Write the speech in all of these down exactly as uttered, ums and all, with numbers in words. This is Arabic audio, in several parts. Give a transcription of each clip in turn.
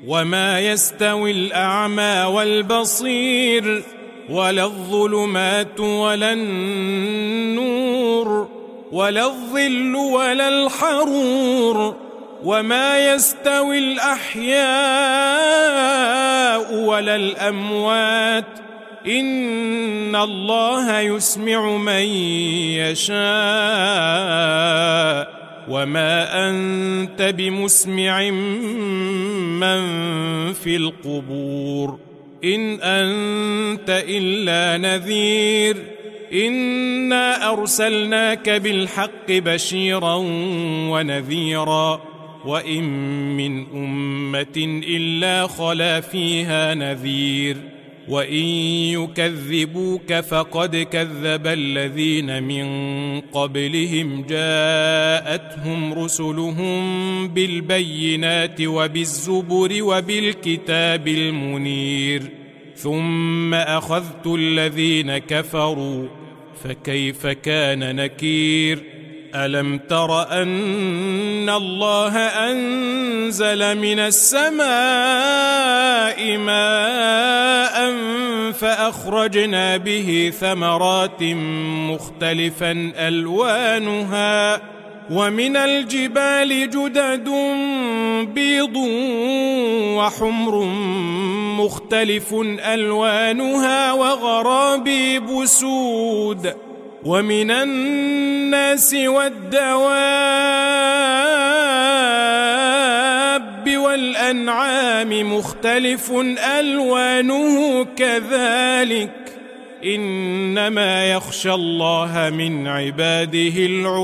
وما يستوي الأعمى والبصير ولا الظلمات ولا النور ولا الظل ولا الحرور وما يستوي الأحياء ولا الأموات إن الله يسمع من يشاء وما أنت بمسمع من في القبور إن أنت إلا نذير إنا أرسلناك بالحق بشيرا ونذيرا وإن من أمة إلا خلا فيها نذير وإن يكذبوك فقد كذب الذين من قبلهم جاءتهم رسلهم بالبينات وبالزبر وبالكتاب المنير ثم أخذت الذين كفروا فكيف كان نكير ألم تر أن الله أنزل من السماء ماء فأخرجنا به ثمرات مختلفا ألوانها ومن الجبال جدد بيض وحمر مختلف ألوانها وغرابيب سود ومن الناس والدواب والأنعام مختلف ألوانه كذلك إنما يخشى الله من عباده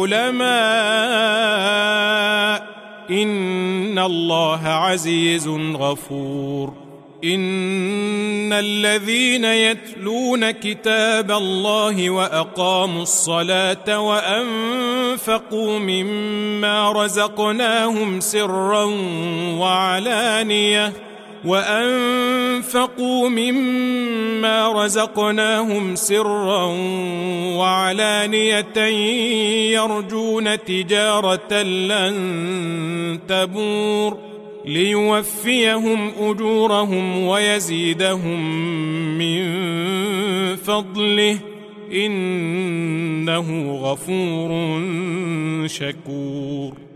العلماء إن الله عزيز غفور إن الذين يتلون كتاب الله وأقاموا الصلاة وأنفقوا مما رزقناهم سرا وعلانية وأنفقوا مما رزقناهم سرا وعلانية يرجون تجارة لن تبور ليوفيهم أجورهم ويزيدهم من فضله إنه غفور شكور.